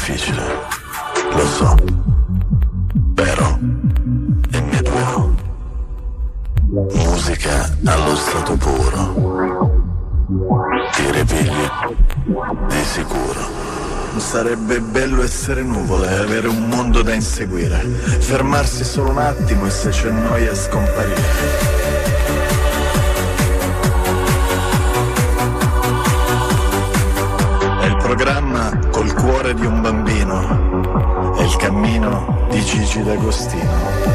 difficile, lo so, però è vero. Musica allo stato puro, ti ripigli di sicuro. Sarebbe bello essere nuvole, avere un mondo da inseguire, fermarsi solo un attimo e se c'è noia scomparire. È il programma col cuore di un bambino, è il cammino di Gigi D'Agostino.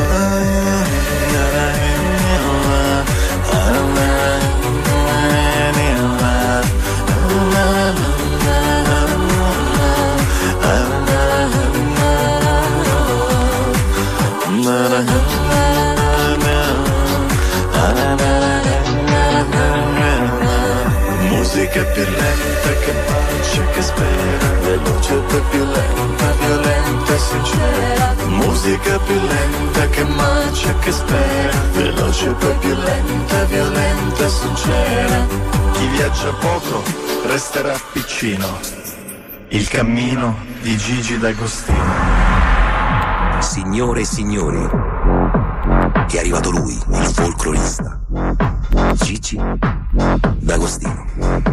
Musica più lenta che bacia, che spera, veloce poi più lenta, violenta e sincera. Musica più lenta che bacia, che spera, veloce poi più lenta, violenta e sincera. Chi viaggia poco resterà piccino. Il cammino di Gigi D'Agostino. Signore e signori, è arrivato lui, il folclorista, Gigi D'Agostino.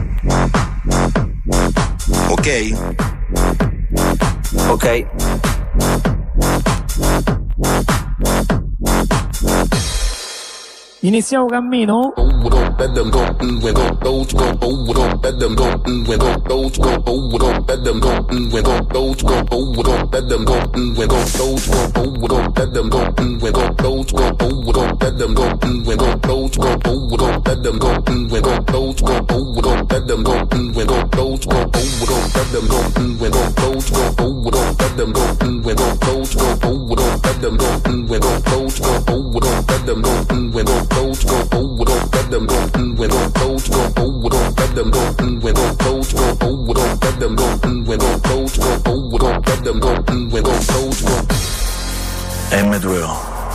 Ok? Ok. Iniziamo cammino? M2O.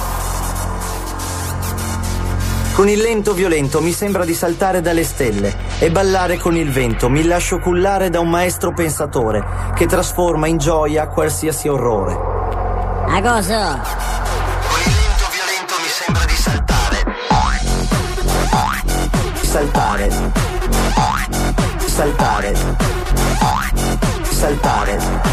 Con il lento violento mi sembra di saltare dalle stelle e ballare con il vento. Mi lascio cullare da un maestro pensatore che trasforma in gioia qualsiasi orrore. A cosa? Con il lento violento mi sembra di saltare. Saltare. Saltare. Saltare.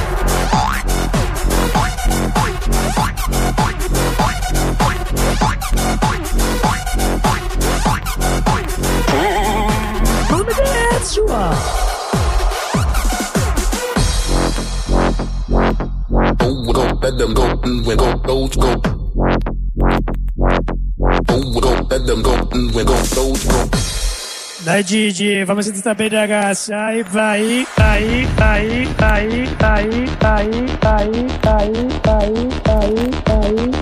Let them go, we go, those go. Let them go, we go, those go. Dai Gigi, fammi sentire sta bella ragazza, vai, vai, vai, vai, vai, vai, vai, vai, vai, vai, vai, vai,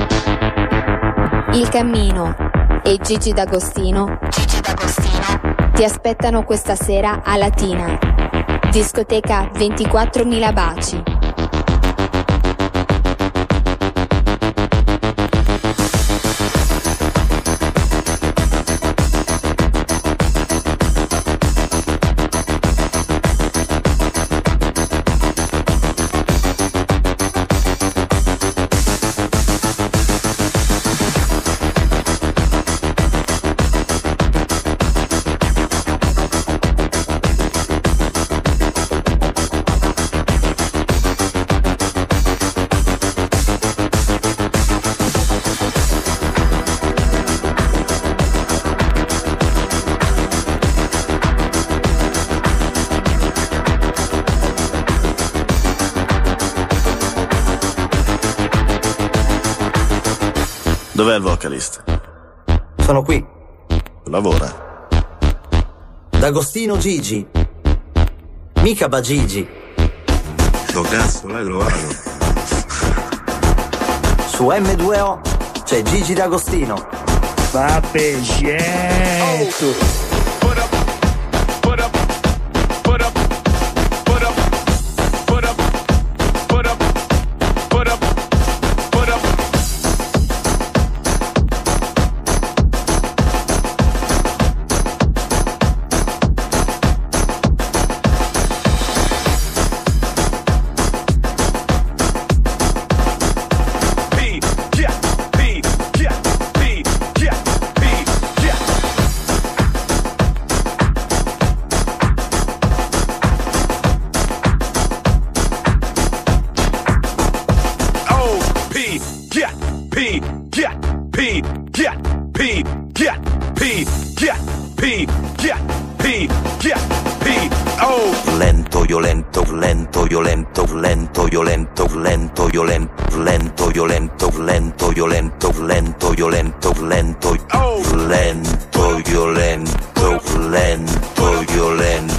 Il cammino e Gigi D'Agostino. Gigi D'Agostino ti aspettano questa sera a Latina, discoteca 24.000 baci. Dov'è il vocalist? Sono qui. Lavora. D'Agostino Gigi. Mica Bagigi. Sto cazzo, l'hai trovato? Su M2O c'è Gigi D'Agostino. Vabbè, certo. Lento, violento, lento, violento, lento, violento, lento, violento, lento, violento, lento, violento, lento, violento, lento, lento, violento, lento, violento.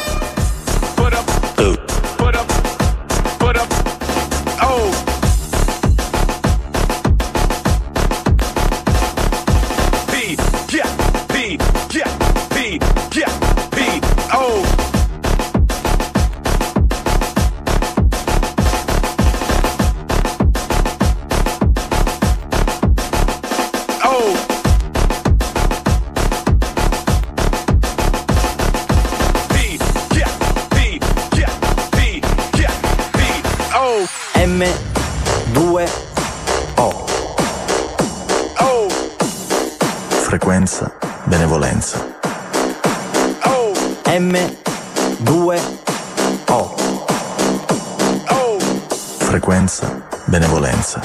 Frequenza, benevolenza. M2O. Frequenza, benevolenza.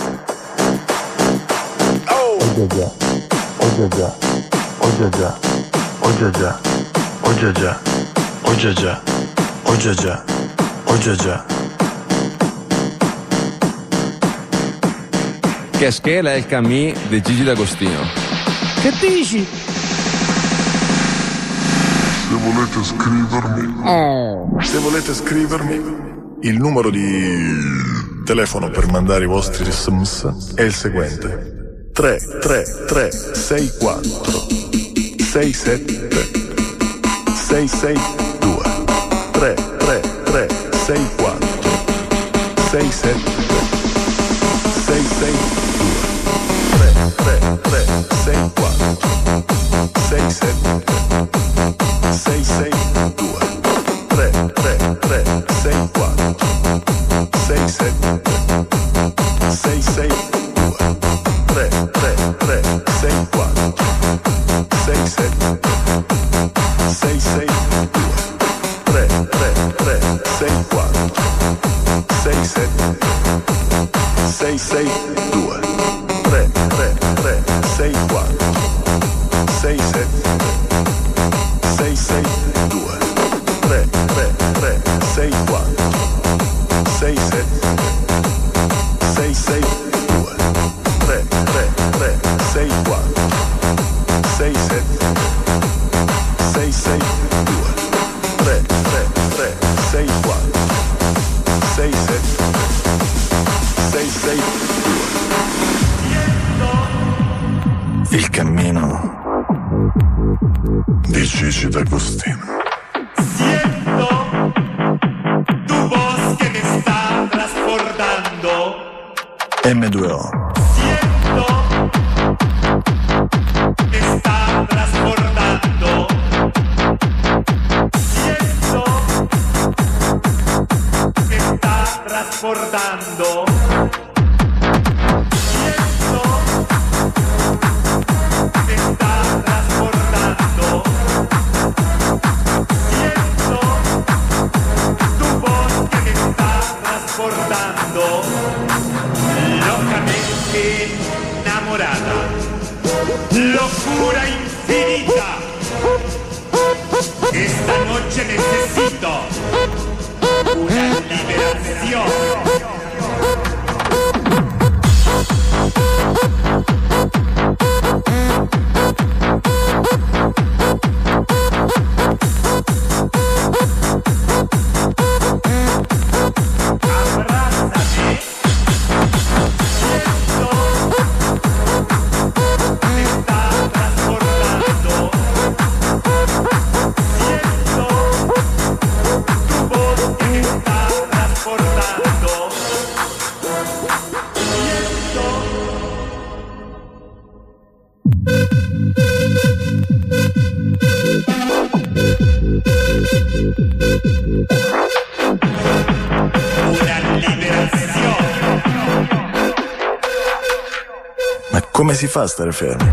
Oh già già, oh già già, oh già già, oh già già, oh già già, oh già già, oh già già, oh già già. Che scheda è il Camì di Gigi D'Agostino? Che dici? Se volete scrivermi, il numero di telefono per mandare i vostri SMS è il seguente: 33364 67 662 33364 67 662 33364 67 662 33364 67 662 33364 67 662 33364 67 662 33364 67 662 33364 67 662 33364 67 662 33364 67 662. Il cammino di Gigi D'Agostino. Siento tu voz que me está trasbordando. M2O. Siento que está trasbordando. Siento que está trasbordando. Siento que está trasbordando. Siento tu voz que me está trasbordando. Locamente enamorada, locura infinita. Esta noche necesito una liberación. Ma come si fa a stare fermi?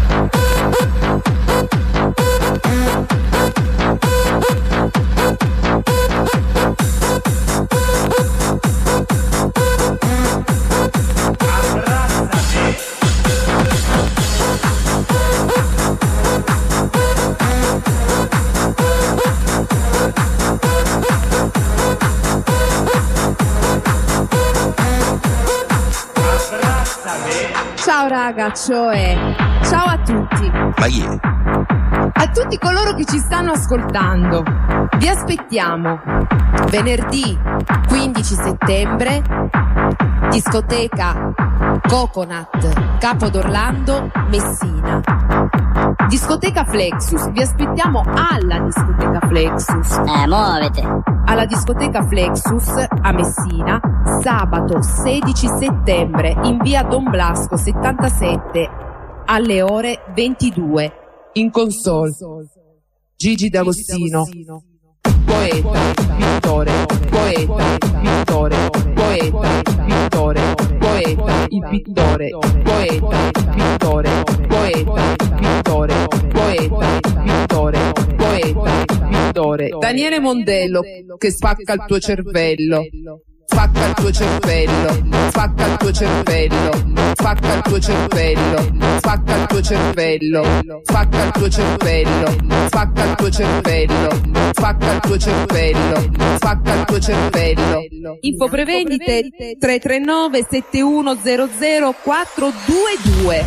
Ciao ragazzoe, ciao a tutti. Ma ieri? A tutti coloro che ci stanno ascoltando, vi aspettiamo venerdì 15 settembre, discoteca Coconut, Capo d'Orlando, Messina. Discoteca Flexus, vi aspettiamo alla discoteca Flexus. Muovete. Alla discoteca Flexus a Messina, sabato 16 settembre in via Don Blasco 77 alle ore 22. In console Gigi D'Agostino, poeta, pittore, poeta, pittore, poeta, pittore, poeta, il pittore, poeta, pittore, poeta, pittore, poeta, pittore, poeta, pittore. Daniele Mondello che spacca il tuo cervello. Spacca il tuo cervello, spacca il tuo cervello, spacca il tuo cervello, spacca il tuo cervello, spacca il tuo cervello, spacca il tuo cervello, spacca il tuo cervello, spacca il tuo cervello. Info prevendite 339 7100 422.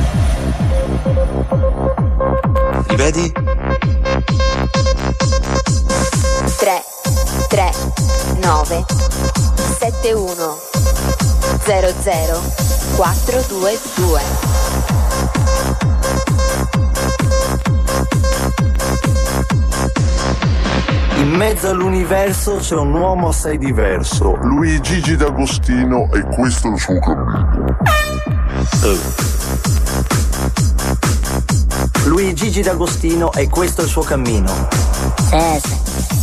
Rivedi? 339 7100 422. In mezzo all'universo c'è un uomo assai diverso. Lui è Gigi D'Agostino e questo è il suo cammino. Lui è Gigi D'Agostino e questo è il suo cammino. Sì.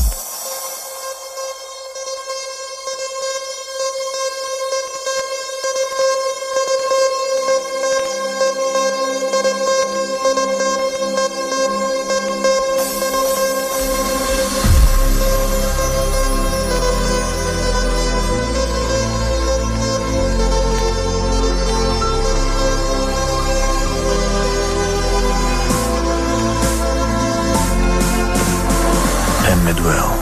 M2O.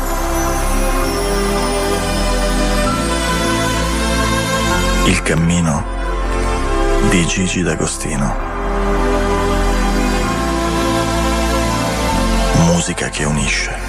Il cammino di Gigi D'Agostino. Musica che unisce.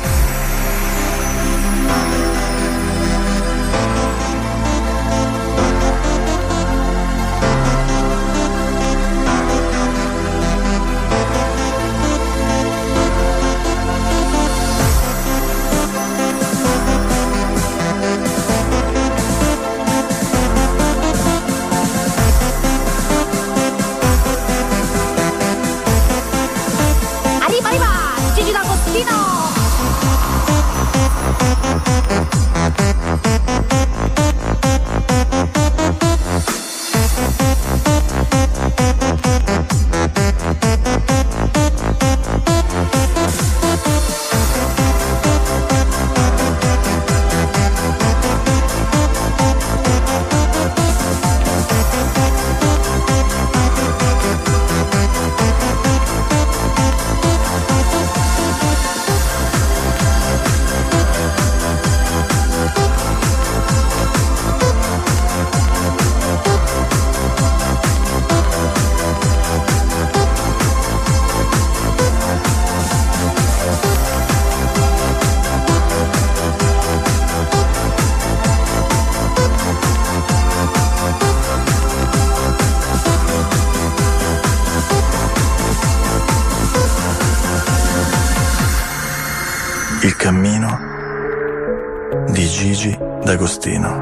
Il cammino di Gigi D'Agostino.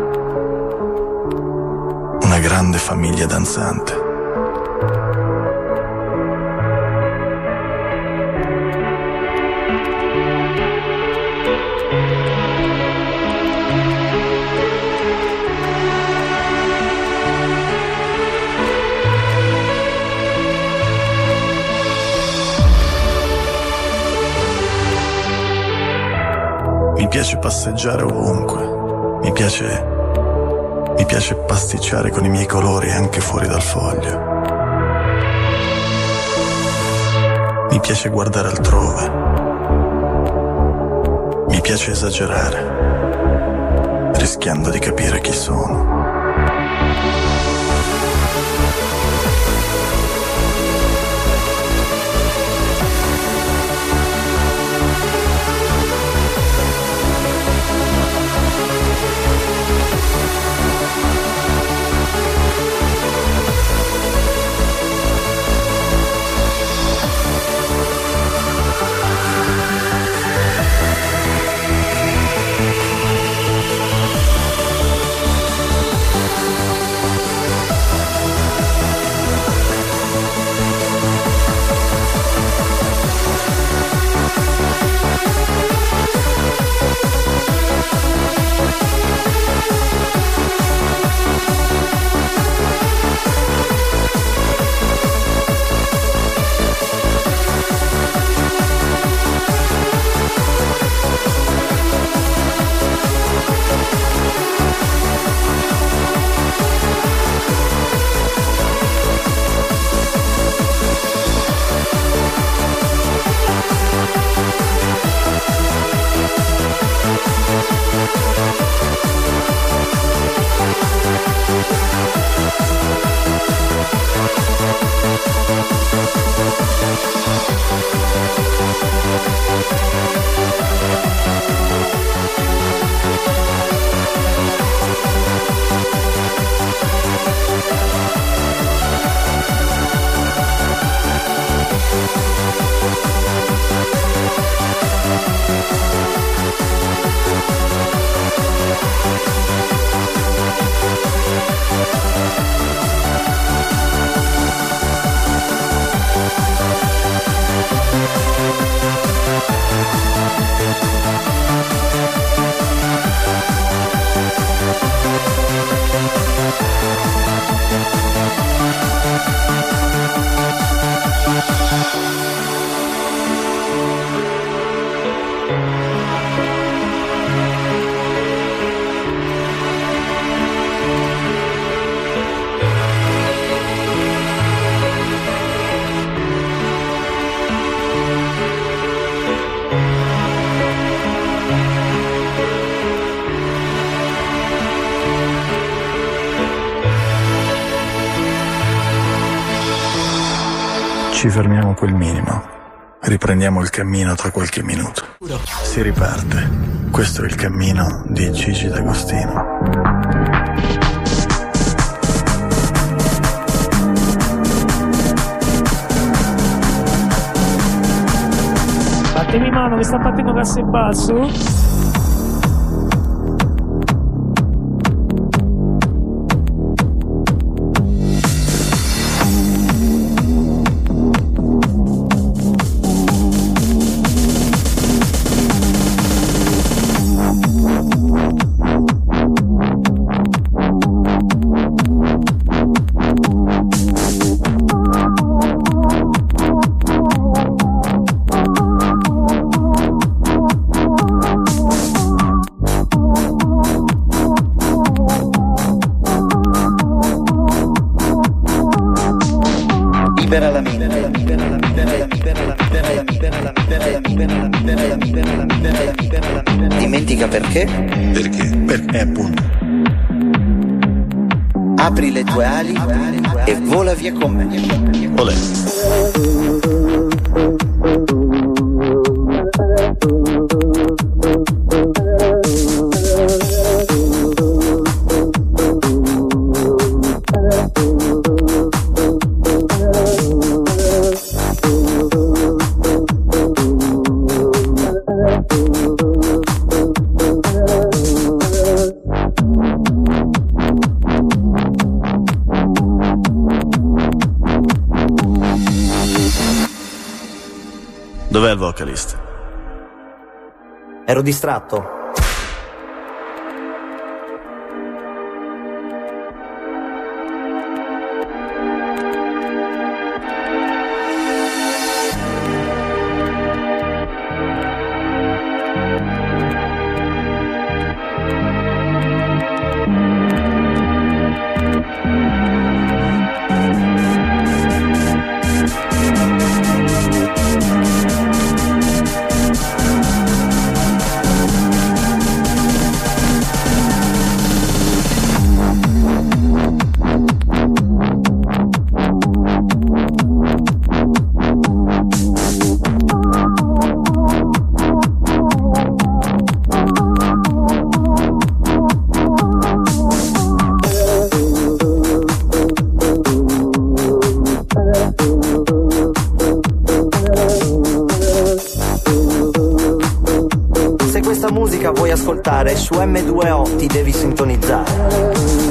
Una grande famiglia danzante. Mi piace passeggiare ovunque, mi piace pasticciare con i miei colori anche fuori dal foglio. Mi piace guardare altrove, mi piace esagerare, rischiando di capire chi sono. Ci fermiamo quel minimo. Riprendiamo il cammino tra qualche minuto. Si riparte. Questo è il cammino di Gigi D'Agostino. Battemi mano che sta battendo cassa e basso. Dimentica perché? Perché appunto. Apri le tue ali e vola via con me. Olè. Dov'è il vocalist? Ero distratto. Vuoi ascoltare su M2O, ti devi sintonizzare.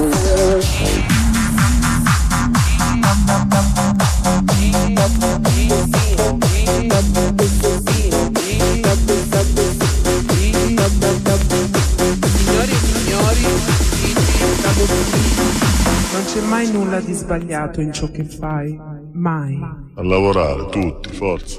Signori e signori, non c'è mai nulla di sbagliato in ciò che fai, mai. A lavorare tutti, forza.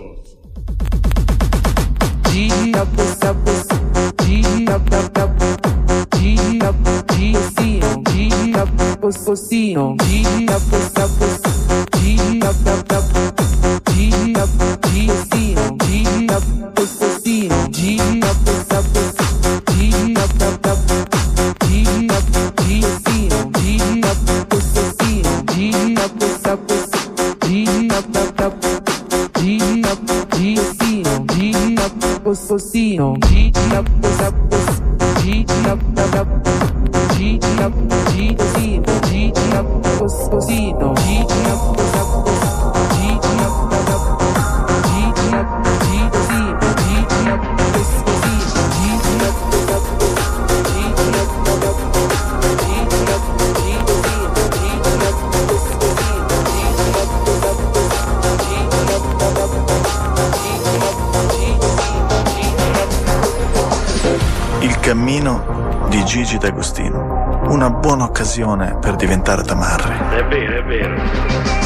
Il cammino di Gigi D'Agostino. Una buona occasione per diventare tamarri. È vero, è vero.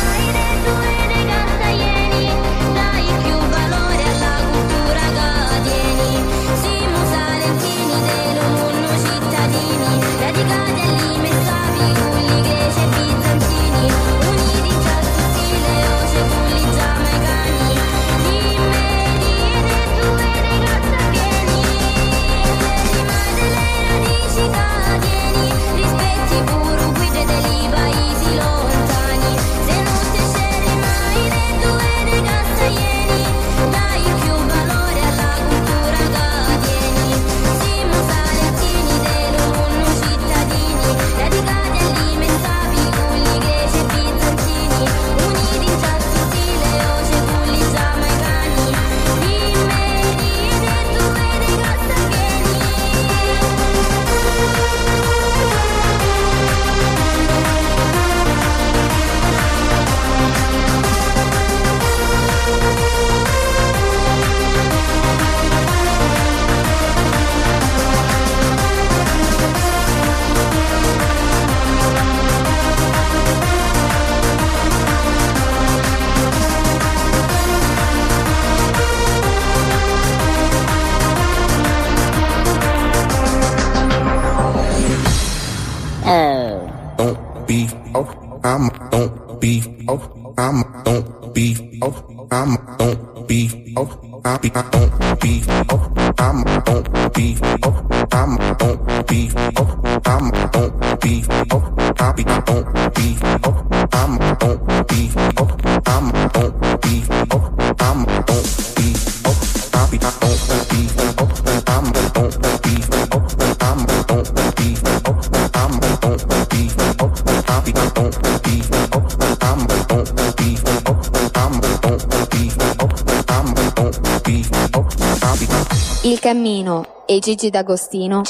Il Cammino e Gigi D'Agostino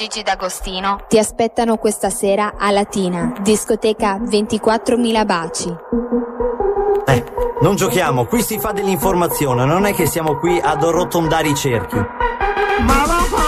ti aspettano questa sera a Latina, discoteca 24.000 baci. Non giochiamo, qui si fa dell'informazione, non è che siamo qui ad arrotondare i cerchi. Ma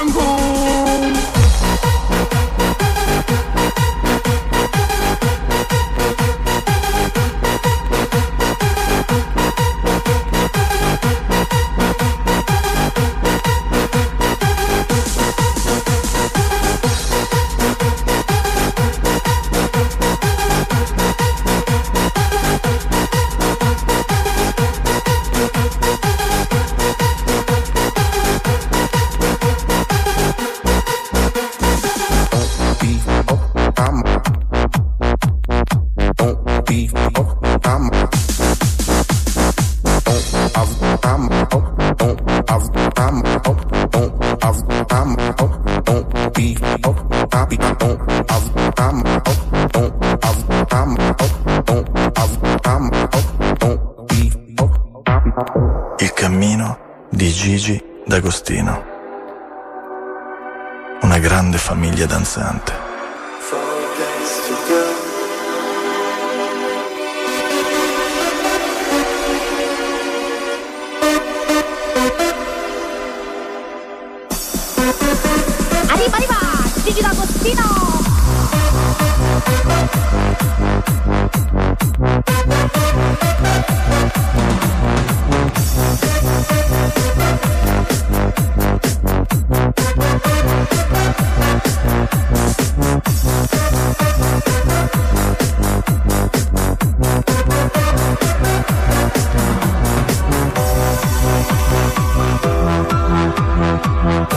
Il cammino di Gigi D'Agostino. Una grande famiglia danzante. Arriva, Gigi D'Agostino!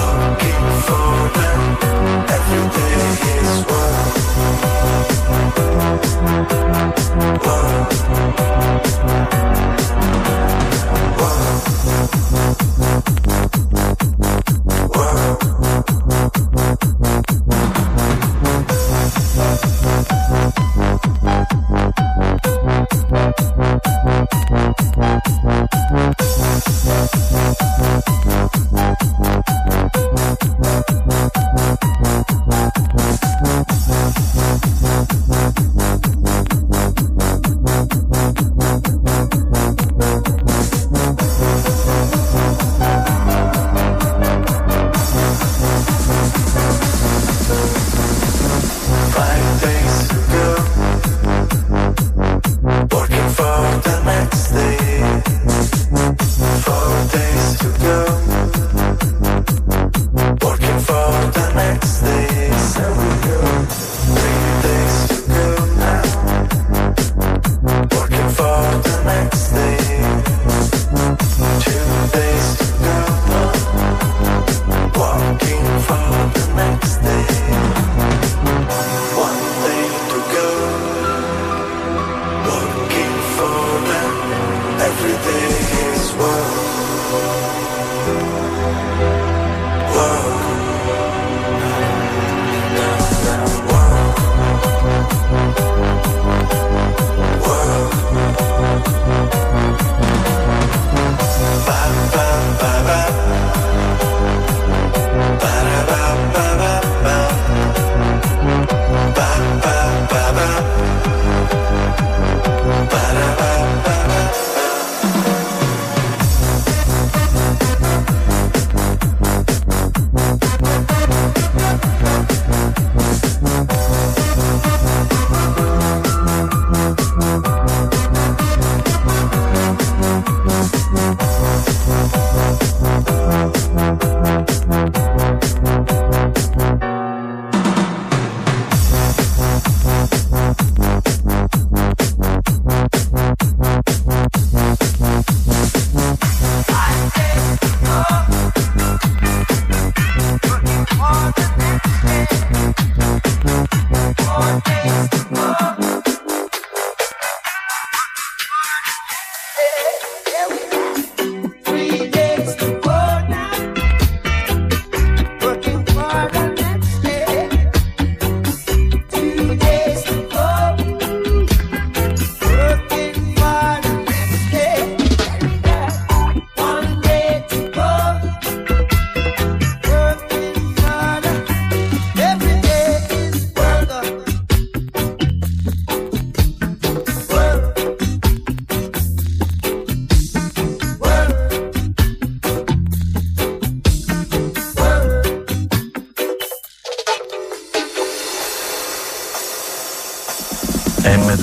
Every day is one.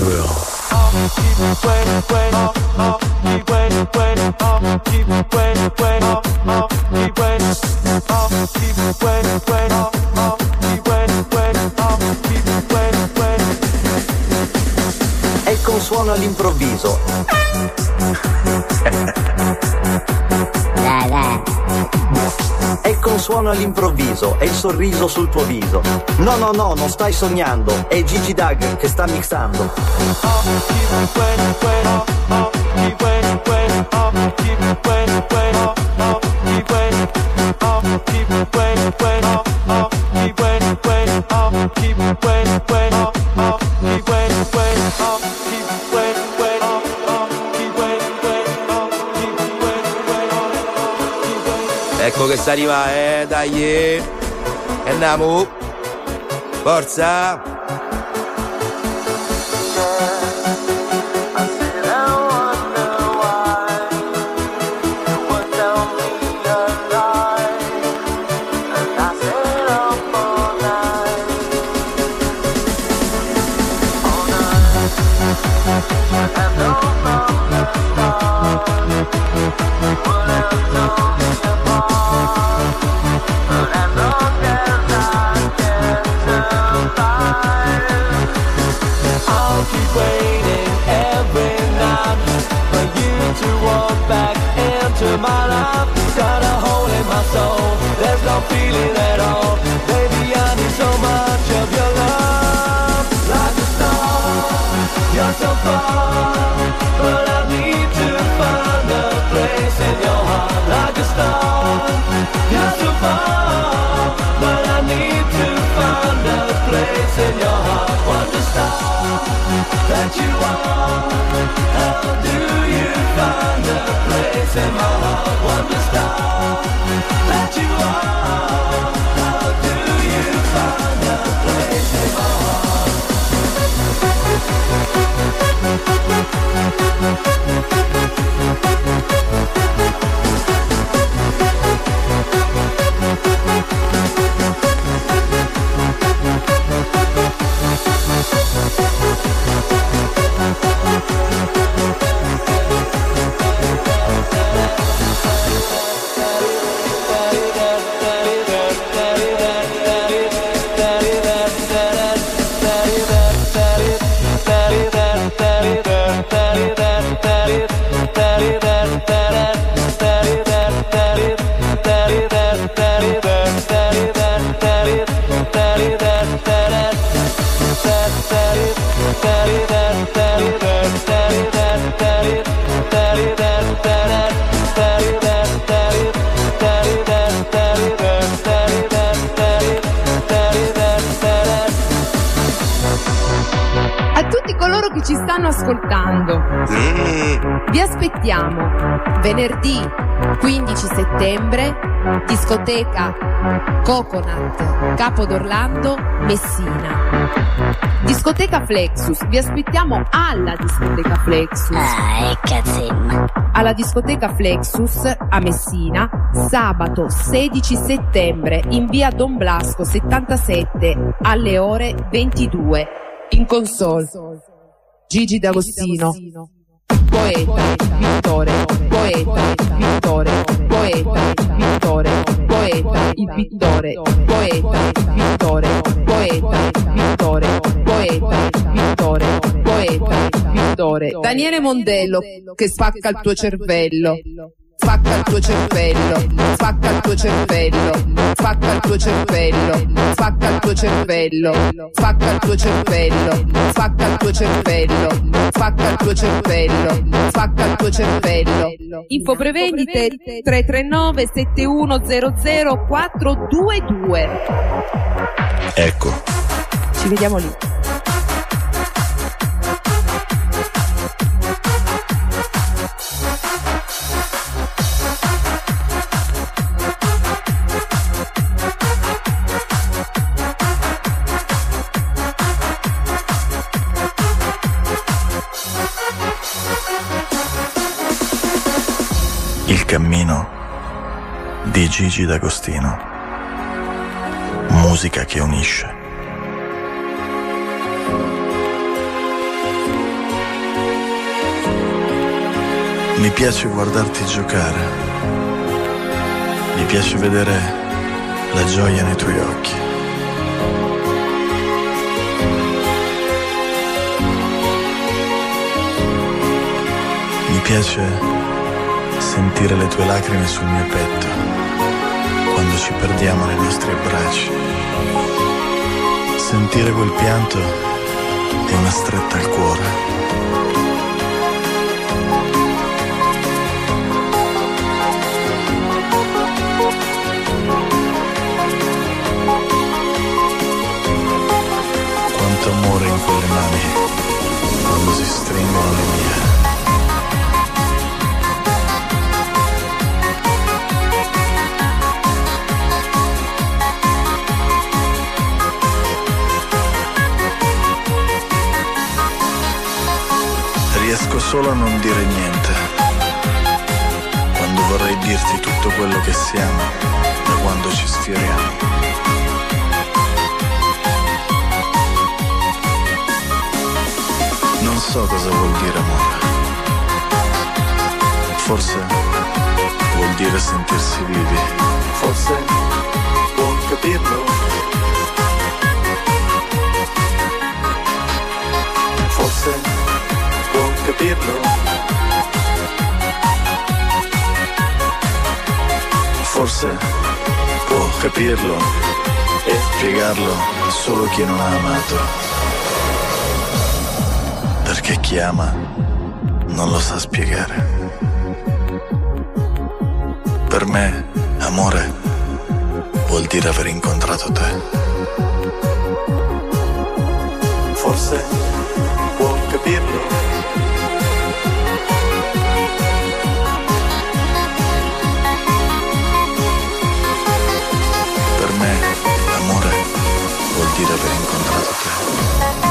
drill. Ecco un suono all'improvviso. Ecco un suono all'improvviso, è il sorriso sul tuo viso. No, no, no, non stai sognando, è Gigi Doug che sta mixando. Ecco che si arriva, dai, e andiamo, forza. To my life, got a hole in my soul. There's no feeling at all. Baby, I need so much of your love. Like a star, you're so far, but I need to find a place in your heart. Like a star, you're so far, but I need to find a place in your heart. Wonder star that you are, how do you find a place in my heart? Wonder star that you are, how do you find a place in my heart? Ci stanno ascoltando, vi aspettiamo venerdì 15 settembre, discoteca Coconut, Capo d'Orlando, Messina. Discoteca Flexus, vi aspettiamo alla discoteca Flexus. Alla discoteca Flexus a Messina, sabato 16 settembre in via Don Blasco 77 alle ore 22. In console Gigi D'Agostino, poeta, pittore, poeta, pittore, poeta, pittore, poeta, il pittore, poeta, pittore, poeta, pittore, poeta, pittore, poeta, pittore. Daniele Mondello che spacca il tuo cervello. Spacca il tuo cervello, spacca il tuo cervello, spacca il tuo cervello, spacca il tuo cervello, spacca il tuo cervello, spacca il tuo cervello, spacca il tuo cervello, spacca il tuo cervello. Info prevendite 339 7100 422. Ecco. Ci vediamo lì. Il cammino di Gigi D'Agostino. Musica che unisce. Mi piace guardarti giocare, mi piace vedere la gioia nei tuoi occhi. Mi piace sentire le tue lacrime sul mio petto quando ci perdiamo nei nostri abbracci. Sentire quel pianto è una stretta al cuore. Quanto amore in quelle mani quando si stringono le mie. Riesco solo a non dire niente quando vorrei dirti tutto quello che siamo da quando ci sfioriamo. Non so cosa vuol dire amore. Forse vuol dire sentirsi vivi. Forse può capirlo. Forse può capirlo. Forse può capirlo e spiegarlo solo chi non ha amato. Perché chi ama non lo sa spiegare. Per me, amore vuol dire aver incontrato te. Forse può capirlo. Per me, amore vuol dire aver incontrato te.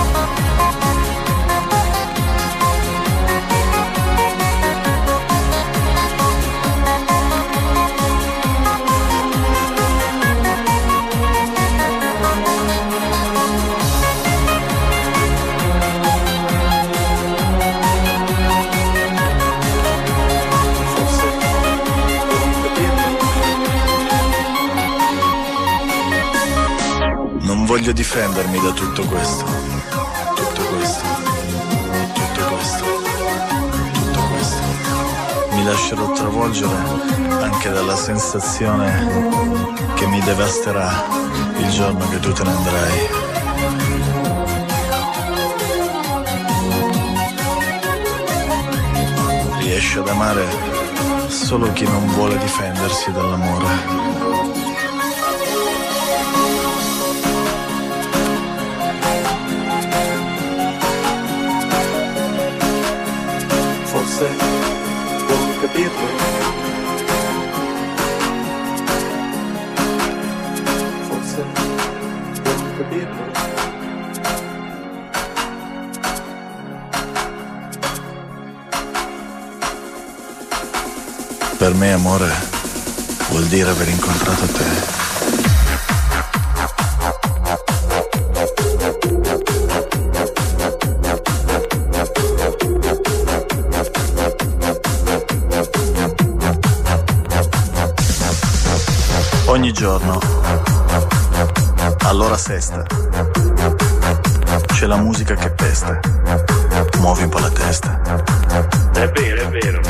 Non voglio difendermi da tutto questo, tutto questo, tutto questo, tutto questo. Mi lascerò travolgere anche dalla sensazione che mi devasterà il giorno che tu te ne andrai. Riesci ad amare solo chi non vuole difendersi dall'amore. Forse può capirlo. Forse può capirlo. Per me amore vuol dire aver incontrato te. Ogni giorno, all'ora sesta, c'è la musica che pesta. Muovi un po' la testa. È vero, è vero.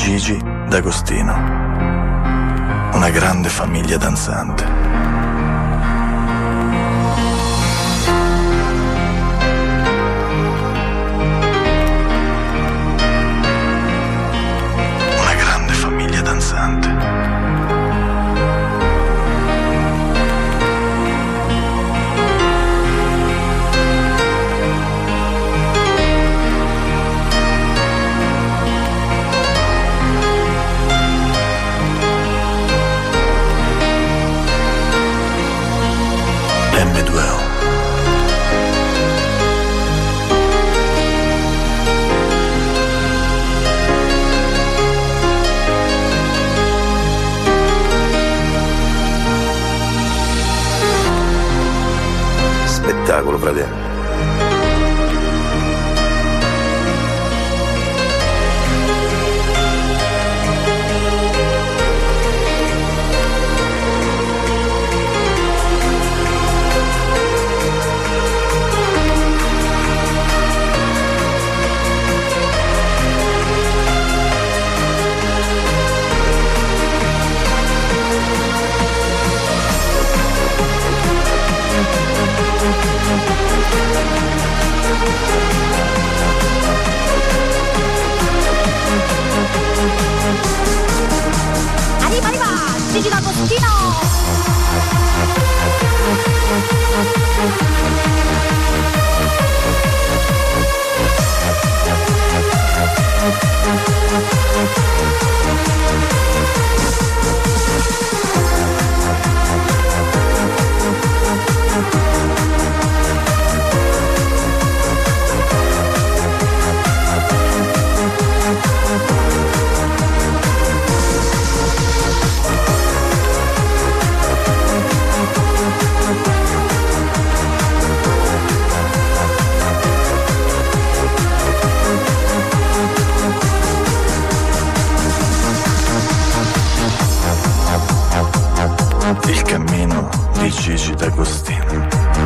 Gigi D'Agostino. Una grande famiglia danzante. Danzante. M2O. Spettacolo, fratello. Arriva, Gigi D'Agostino! Il cammino di Gigi D'Agostino.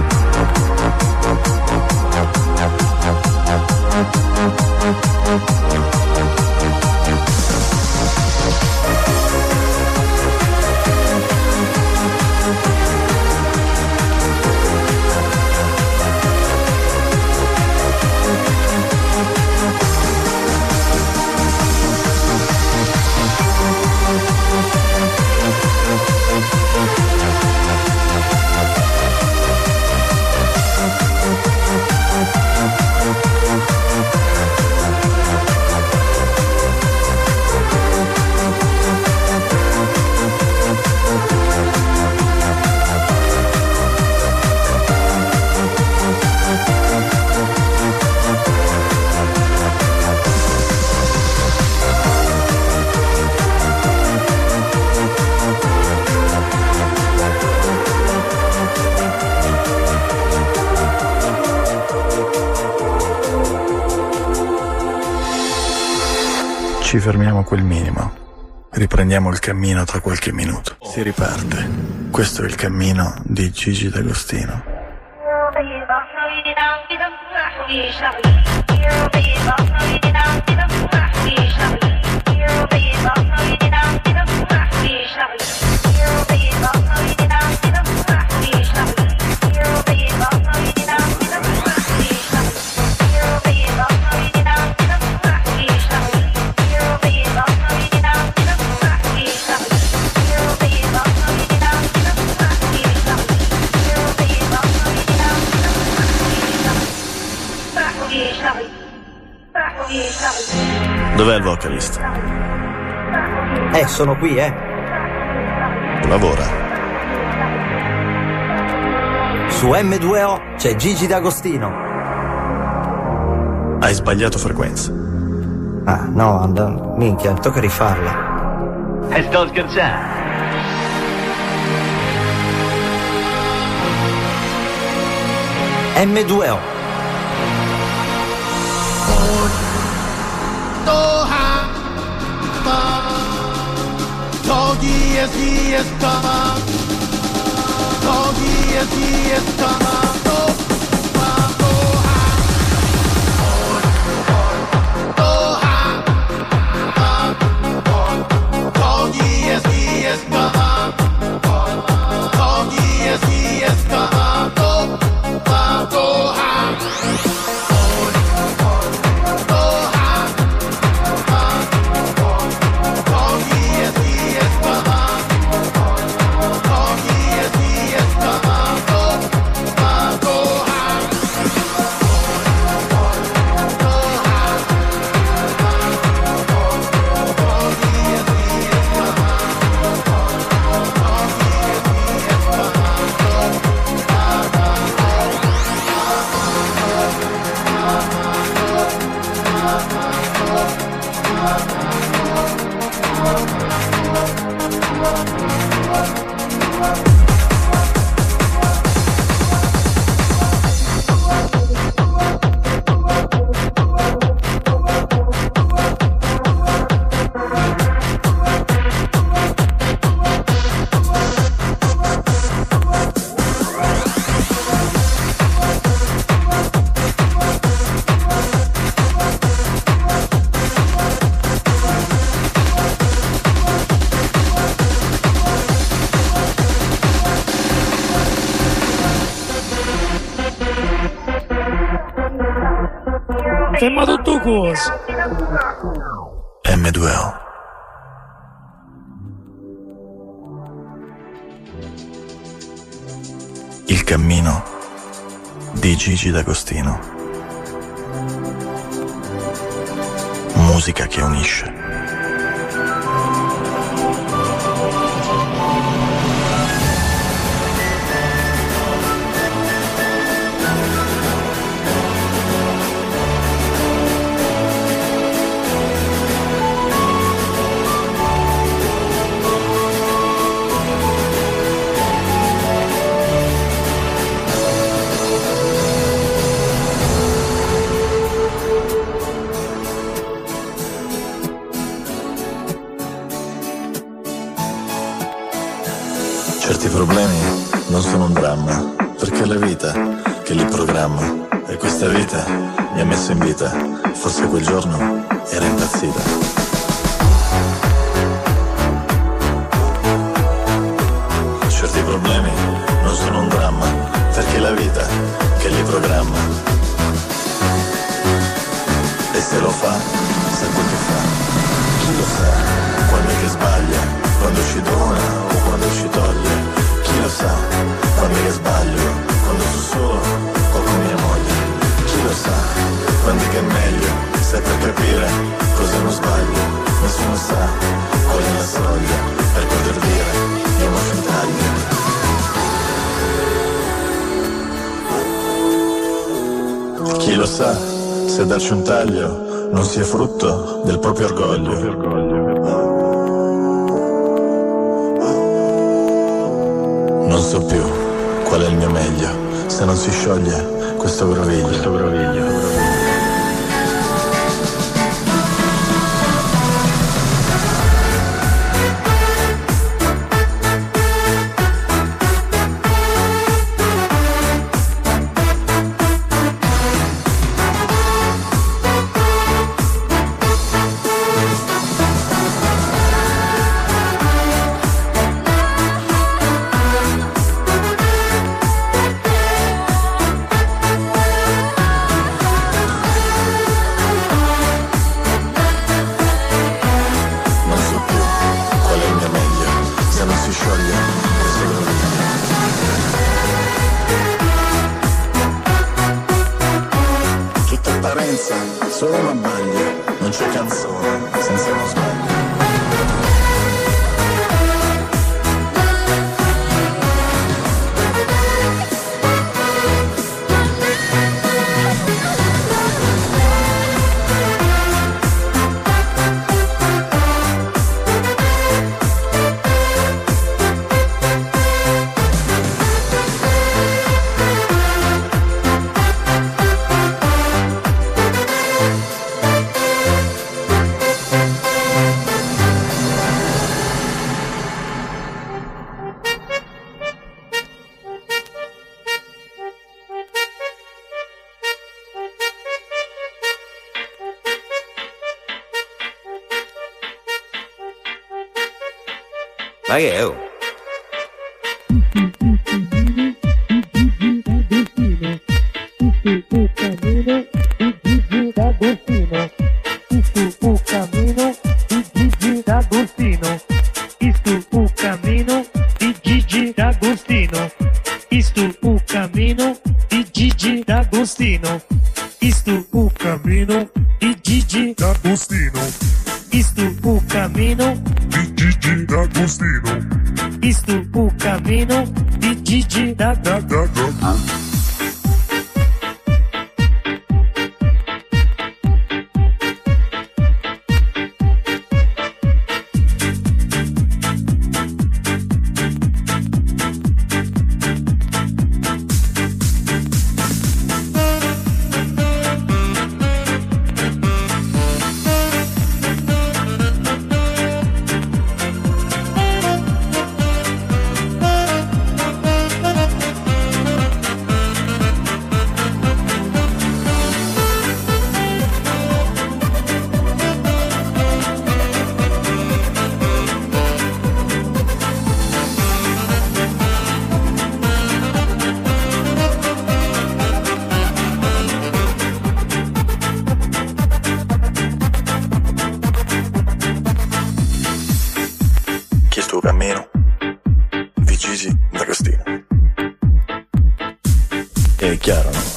Ci fermiamo a quel minimo. Riprendiamo il cammino tra qualche minuto. Si riparte. Questo è il cammino di Gigi D'Agostino. Dov'è il vocalist? Sono qui, Lavora. Su M2O c'è Gigi D'Agostino. Hai sbagliato frequenza. Ah, no, minchia, tocca rifarla. E sto scherzando. M2O. ferma tutto cosa. M2O. Il cammino di Gigi D'Agostino. Musica che unisce. Certi problemi non sono un dramma, perché è la vita che li programma. E questa vita mi ha messo in vita, forse quel giorno era impazzita. Certi problemi non sono un dramma, perché è la vita che li programma. E se lo fa, sa quel che fa. Chi lo sa, quando è che sbaglia, quando ci dona o quando ci toglie. Chi lo sa, quando è che sbaglio, quando sono solo o con mia moglie. Chi lo sa, quando è che è meglio, se per capire cosa non sbaglio. Nessuno sa qual è la soglia per poter dire io non ci taglio. Chi lo sa, se darci un taglio non sia frutto del proprio orgoglio. Non so più qual è il mio meglio, se non si scioglie questo groviglio. Solo una maglia, non c'è canzone senza uno sbaglio. Ma che è? Oh? cammino di Gigi D'Agostino. È chiaro, no?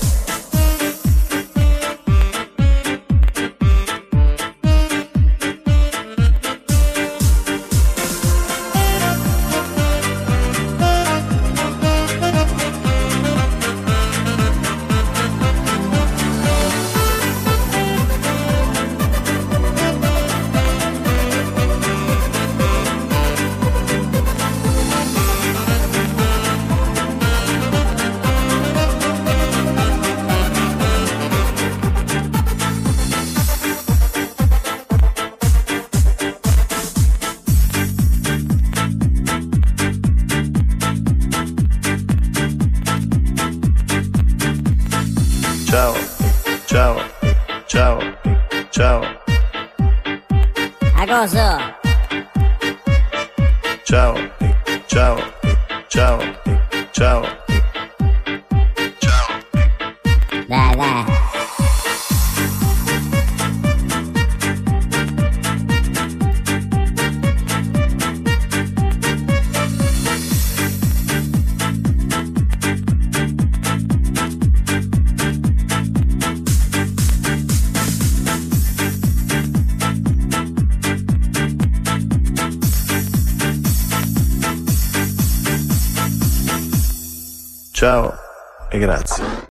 Ciao, ciao, ciao. A cosa? Ciao, ciao, ciao, ciao. Ciao. Dai, dai. Ciao e grazie.